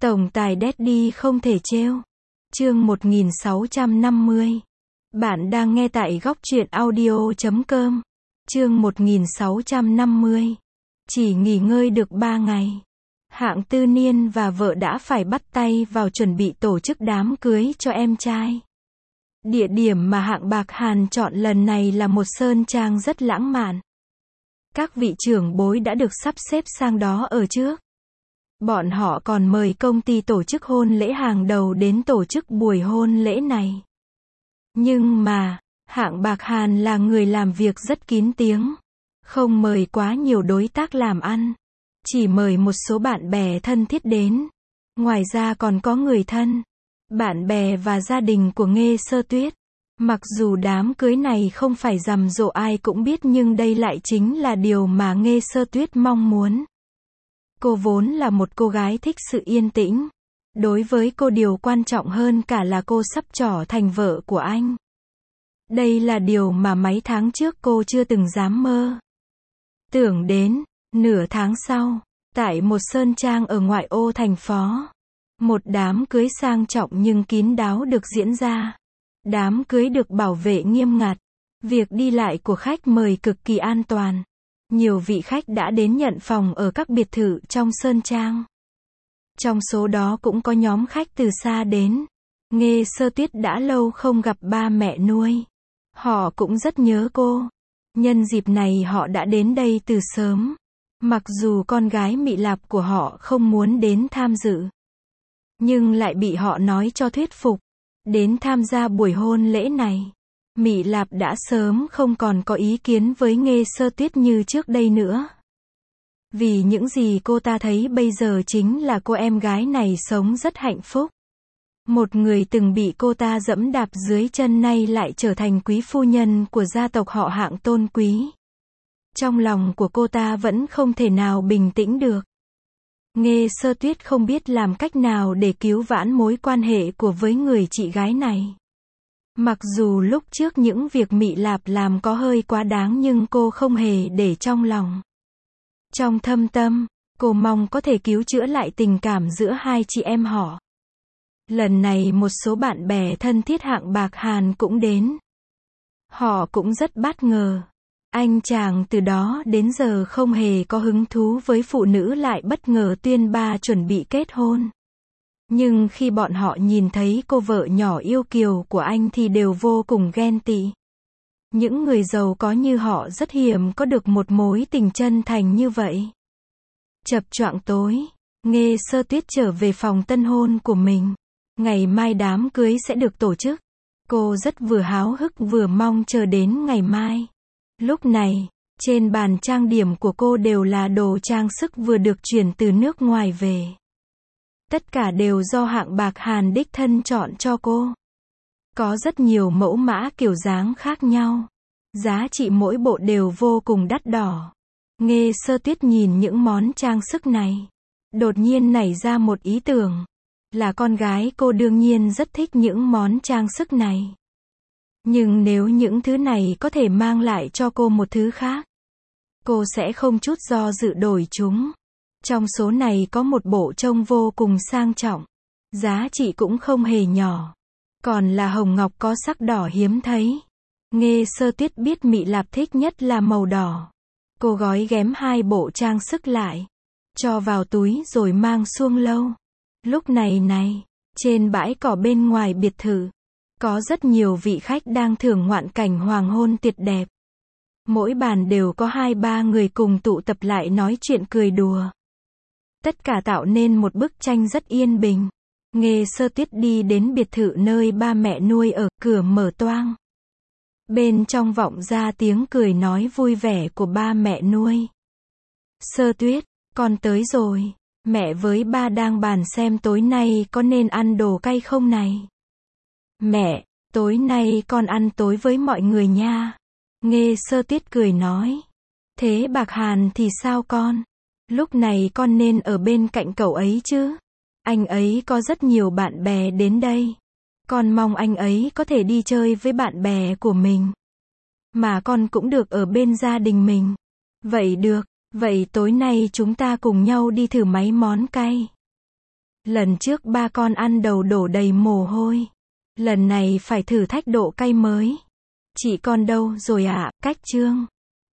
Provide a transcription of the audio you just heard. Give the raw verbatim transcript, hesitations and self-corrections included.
Tổng tài Daddy không thể trêu. Chương một nghìn sáu trăm năm mươi. Bạn đang nghe tại góc truyện audio chấm com. Chương một nghìn sáu trăm năm mươi. Chỉ nghỉ ngơi được ba ngày. Hạng Tư Niên và vợ đã phải bắt tay vào chuẩn bị tổ chức đám cưới cho em trai. Địa điểm mà Hạng Bạc Hàn chọn lần này là một sơn trang rất lãng mạn. Các vị trưởng bối đã được sắp xếp sang đó ở trước. Bọn họ còn mời công ty tổ chức hôn lễ hàng đầu đến tổ chức buổi hôn lễ này. Nhưng mà, Hạng Bạc Hàn là người làm việc rất kín tiếng. Không mời quá nhiều đối tác làm ăn. Chỉ mời một số bạn bè thân thiết đến. Ngoài ra còn có người thân, bạn bè và gia đình của Nghê Sơ Tuyết. Mặc dù đám cưới này không phải rầm rộ ai cũng biết nhưng đây lại chính là điều mà Nghê Sơ Tuyết mong muốn. Cô vốn là một cô gái thích sự yên tĩnh. Đối với cô điều quan trọng hơn cả là cô sắp trở thành vợ của anh. Đây là điều mà mấy tháng trước cô chưa từng dám mơ. Tưởng đến, nửa tháng sau, tại một sơn trang ở ngoại ô thành phố, một đám cưới sang trọng nhưng kín đáo được diễn ra. Đám cưới được bảo vệ nghiêm ngặt. Việc đi lại của khách mời cực kỳ an toàn. Nhiều vị khách đã đến nhận phòng ở các biệt thự trong sơn trang. Trong số đó cũng có nhóm khách từ xa đến. Nghê Sơ Tuyết đã lâu không gặp ba mẹ nuôi. Họ cũng rất nhớ cô. Nhân dịp này họ đã đến đây từ sớm. Mặc dù con gái Mị Lạp của họ không muốn đến tham dự, nhưng lại bị họ nói cho thuyết phục. Đến tham gia buổi hôn lễ này. Mị Lạp đã sớm không còn có ý kiến với Nghê Sơ Tuyết như trước đây nữa. Vì những gì cô ta thấy bây giờ chính là cô em gái này sống rất hạnh phúc. Một người từng bị cô ta dẫm đạp dưới chân nay lại trở thành quý phu nhân của gia tộc họ Hạng tôn quý. Trong lòng của cô ta vẫn không thể nào bình tĩnh được. Nghê Sơ Tuyết không biết làm cách nào để cứu vãn mối quan hệ của với người chị gái này. Mặc dù lúc trước những việc Mị Lạp làm có hơi quá đáng nhưng cô không hề để trong lòng. Trong thâm tâm, cô mong có thể cứu chữa lại tình cảm giữa hai chị em họ. Lần này một số bạn bè thân thiết Hạng Bạc Hàn cũng đến. Họ cũng rất bất ngờ. Anh chàng từ đó đến giờ không hề có hứng thú với phụ nữ lại bất ngờ tuyên bá chuẩn bị kết hôn. Nhưng khi bọn họ nhìn thấy cô vợ nhỏ yêu kiều của anh thì đều vô cùng ghen tị. Những người giàu có như họ rất hiếm có được một mối tình chân thành như vậy. Chập choạng tối, Nghê Sơ Tuyết trở về phòng tân hôn của mình. Ngày mai đám cưới sẽ được tổ chức. Cô rất vừa háo hức vừa mong chờ đến ngày mai. Lúc này, trên bàn trang điểm của cô đều là đồ trang sức vừa được chuyển từ nước ngoài về. Tất cả đều do Hạng Bạc Hàn đích thân chọn cho cô. Có rất nhiều mẫu mã kiểu dáng khác nhau. Giá trị mỗi bộ đều vô cùng đắt đỏ. Nghê Sơ Tuyết nhìn những món trang sức này. Đột nhiên nảy ra một ý tưởng. Là con gái cô đương nhiên rất thích những món trang sức này. Nhưng nếu những thứ này có thể mang lại cho cô một thứ khác, cô sẽ không chút do dự đổi chúng. Trong số này có một bộ trông vô cùng sang trọng. Giá trị cũng không hề nhỏ. Còn là hồng ngọc có sắc đỏ hiếm thấy. Nghê Sơ Tuyết biết Mị Lạp thích nhất là màu đỏ. Cô gói ghém hai bộ trang sức lại. Cho vào túi rồi mang xuông lâu. Lúc này này, trên bãi cỏ bên ngoài biệt thự. Có rất nhiều vị khách đang thưởng ngoạn cảnh hoàng hôn tuyệt đẹp. Mỗi bàn đều có hai ba người cùng tụ tập lại nói chuyện cười đùa. Tất cả tạo nên một bức tranh rất yên bình. Nghê Sơ Tuyết đi đến biệt thự nơi ba mẹ nuôi ở, cửa mở toang. Bên trong vọng ra tiếng cười nói vui vẻ của ba mẹ nuôi. Sơ Tuyết, con tới rồi. Mẹ với ba đang bàn xem tối nay có nên ăn đồ cay không này. Mẹ, tối nay con ăn tối với mọi người nha. Nghê Sơ Tuyết cười nói. Thế Bạc Hàn thì sao con? Lúc này con nên ở bên cạnh cậu ấy chứ. Anh ấy có rất nhiều bạn bè đến đây. Con mong anh ấy có thể đi chơi với bạn bè của mình. Mà con cũng được ở bên gia đình mình. Vậy được, vậy tối nay chúng ta cùng nhau đi thử mấy món cay. Lần trước ba con ăn đầu đổ đầy mồ hôi. Lần này phải thử thách độ cay mới. Chị con đâu rồi ạ, cách Trương?